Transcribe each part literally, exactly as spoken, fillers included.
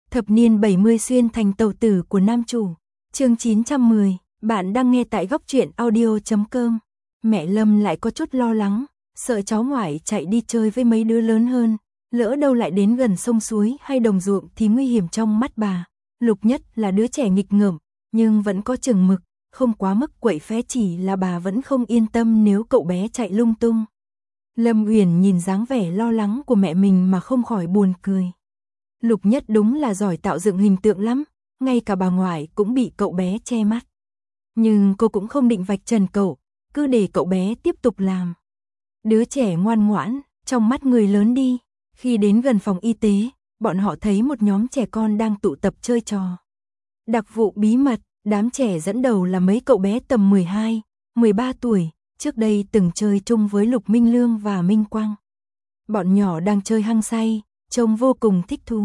Thập niên bảy mươi xuyên thành tàu tử của nam chủ. Chương chín trăm mười, bạn đang nghe tại góc truyện audio chấm com. Mẹ Lâm lại có chút lo lắng, sợ cháu ngoại chạy đi chơi với mấy đứa lớn hơn, lỡ đâu lại đến gần sông suối hay đồng ruộng thì nguy hiểm trong mắt bà. Lục Nhất là đứa trẻ nghịch ngợm, nhưng vẫn có chừng mực, không quá mức quậy phá, chỉ là bà vẫn không yên tâm nếu cậu bé chạy lung tung. Lâm Uyển nhìn dáng vẻ lo lắng của mẹ mình mà không khỏi buồn cười. Lục Nhất đúng là giỏi tạo dựng hình tượng lắm, ngay cả bà ngoại cũng bị cậu bé che mắt. Nhưng cô cũng không định vạch trần cậu, cứ để cậu bé tiếp tục làm. Đứa trẻ ngoan ngoãn, trong mắt người lớn đi. Khi đến gần phòng y tế, bọn họ thấy một nhóm trẻ con đang tụ tập chơi trò. Đặc vụ bí mật, đám trẻ dẫn đầu là mấy cậu bé tầm mười hai, mười ba tuổi, trước đây từng chơi chung với Lục Minh Lương và Minh Quang. Bọn nhỏ đang chơi hăng say, trông vô cùng thích thú.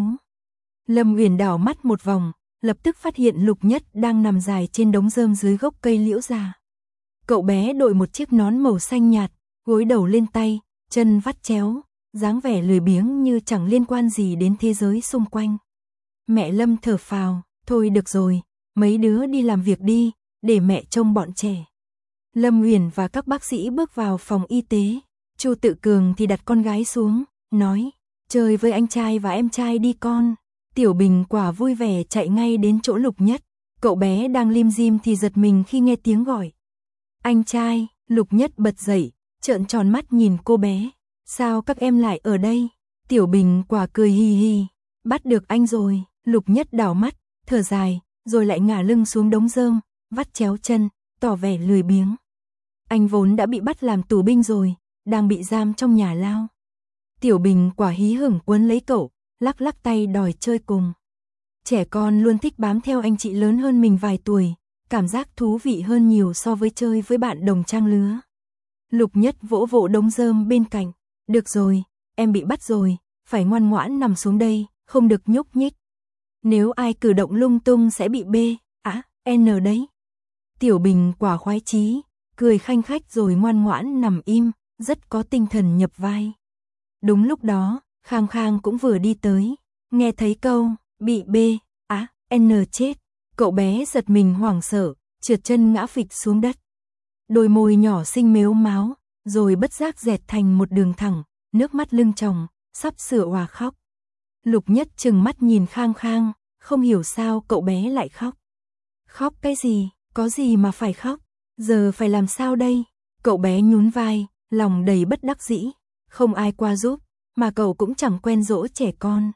Lâm Uyển đảo mắt một vòng, lập tức phát hiện Lục Nhất đang nằm dài trên đống rơm dưới gốc cây liễu già. Cậu bé đội một chiếc nón màu xanh nhạt, gối đầu lên tay, chân vắt chéo, dáng vẻ lười biếng như chẳng liên quan gì đến thế giới xung quanh. Mẹ Lâm thở phào, thôi được rồi, mấy đứa đi làm việc đi, để mẹ trông bọn trẻ. Lâm Uyển và các bác sĩ bước vào phòng y tế, Chu Tự Cường thì đặt con gái xuống, nói, chơi với anh trai và em trai đi con. Tiểu Bình Quả vui vẻ chạy ngay đến chỗ Lục Nhất, cậu bé đang lim dim thì giật mình khi nghe tiếng gọi. Anh trai, Lục Nhất bật dậy, trợn tròn mắt nhìn cô bé, sao các em lại ở đây? Tiểu Bình Quả cười hì hì, bắt được anh rồi. Lục Nhất đảo mắt, thở dài, rồi lại ngả lưng xuống đống rơm, vắt chéo chân, tỏ vẻ lười biếng. Anh vốn đã bị bắt làm tù binh rồi, đang bị giam trong nhà lao. Tiểu Bình Quả hí hửng quấn lấy cậu, lắc lắc tay đòi chơi cùng. Trẻ con luôn thích bám theo anh chị lớn hơn mình vài tuổi, cảm giác thú vị hơn nhiều so với chơi với bạn đồng trang lứa. Lục Nhất vỗ vỗ đống rơm bên cạnh, được rồi, em bị bắt rồi, phải ngoan ngoãn nằm xuống đây, không được nhúc nhích. Nếu ai cử động lung tung sẽ bị B, á, N đấy. Tiểu Bình Quả khoái chí, cười khanh khách rồi ngoan ngoãn nằm im, rất có tinh thần nhập vai. Đúng lúc đó, Khang Khang cũng vừa đi tới, nghe thấy câu, bị B, á, N chết, cậu bé giật mình hoảng sợ, trượt chân ngã phịch xuống đất. Đôi môi nhỏ xinh mếu máo, rồi bất giác dẹt thành một đường thẳng, nước mắt lưng tròng, sắp sửa òa khóc. Lục Nhất trừng mắt nhìn Khang Khang, không hiểu sao cậu bé lại khóc. Khóc cái gì, có gì mà phải khóc, giờ phải làm sao đây? Cậu bé nhún vai, lòng đầy bất đắc dĩ, không ai qua giúp, mà cậu cũng chẳng quen dỗ trẻ con.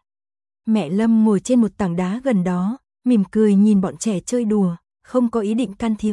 Mẹ Lâm ngồi trên một tảng đá gần đó, mỉm cười nhìn bọn trẻ chơi đùa, không có ý định can thiệp.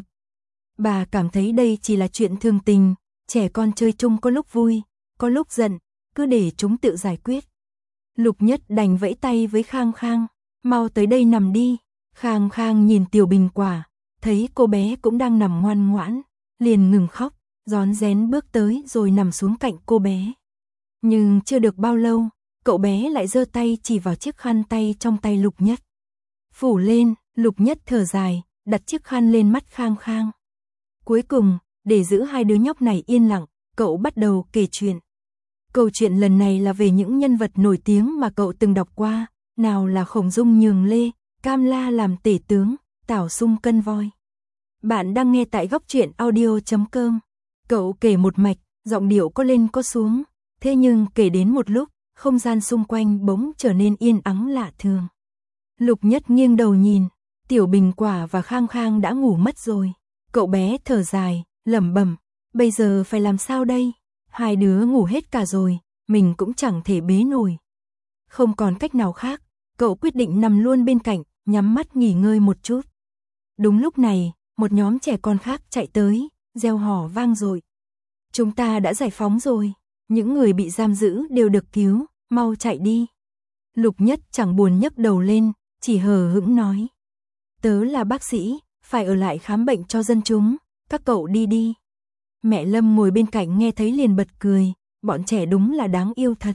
Bà cảm thấy đây chỉ là chuyện thường tình, trẻ con chơi chung có lúc vui, có lúc giận, cứ để chúng tự giải quyết. Lục Nhất đành vẫy tay với Khang Khang, mau tới đây nằm đi. Khang Khang nhìn Tiểu Bình Quả, thấy cô bé cũng đang nằm ngoan ngoãn, liền ngừng khóc, rón rén bước tới rồi nằm xuống cạnh cô bé. Nhưng chưa được bao lâu, cậu bé lại giơ tay chỉ vào chiếc khăn tay trong tay Lục Nhất. Phủ lên, Lục Nhất thở dài, đặt chiếc khăn lên mắt Khang Khang. Cuối cùng, để giữ hai đứa nhóc này yên lặng, cậu bắt đầu kể chuyện. Câu chuyện lần này là về những nhân vật nổi tiếng mà cậu từng đọc qua, nào là Khổng Dung nhường lê, Cam La làm tể tướng, Tảo Sung cân voi. Bạn đang nghe tại góc truyện audio chấm com. Cậu kể một mạch, giọng điệu có lên có xuống, thế nhưng kể đến một lúc, không gian xung quanh bỗng trở nên yên ắng lạ thường. Lục Nhất nghiêng đầu nhìn, Tiểu Bình Quả và Khang Khang đã ngủ mất rồi. Cậu bé thở dài, lẩm bẩm, bây giờ phải làm sao đây? Hai đứa ngủ hết cả rồi, mình cũng chẳng thể bế nổi. Không còn cách nào khác, cậu quyết định nằm luôn bên cạnh, nhắm mắt nghỉ ngơi một chút. Đúng lúc này, một nhóm trẻ con khác chạy tới, reo hò vang dội. Chúng ta đã giải phóng rồi, những người bị giam giữ đều được cứu, mau chạy đi. Lục Nhất chẳng buồn nhấc đầu lên, chỉ hờ hững nói. Tớ là bác sĩ, phải ở lại khám bệnh cho dân chúng, các cậu đi đi. Mẹ Lâm ngồi bên cạnh nghe thấy liền bật cười, bọn trẻ đúng là đáng yêu thật.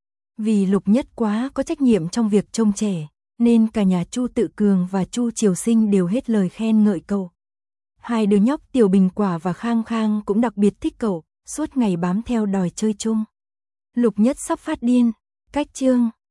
Vì Lục Nhất quá có trách nhiệm trong việc trông trẻ, nên cả nhà Chu Tự Cường và Chu Triều Sinh đều hết lời khen ngợi cậu. Hai đứa nhóc Tiểu Bình Quả và Khang Khang cũng đặc biệt thích cậu, suốt ngày bám theo đòi chơi chung. Lục Nhất sắp phát điên, cách chương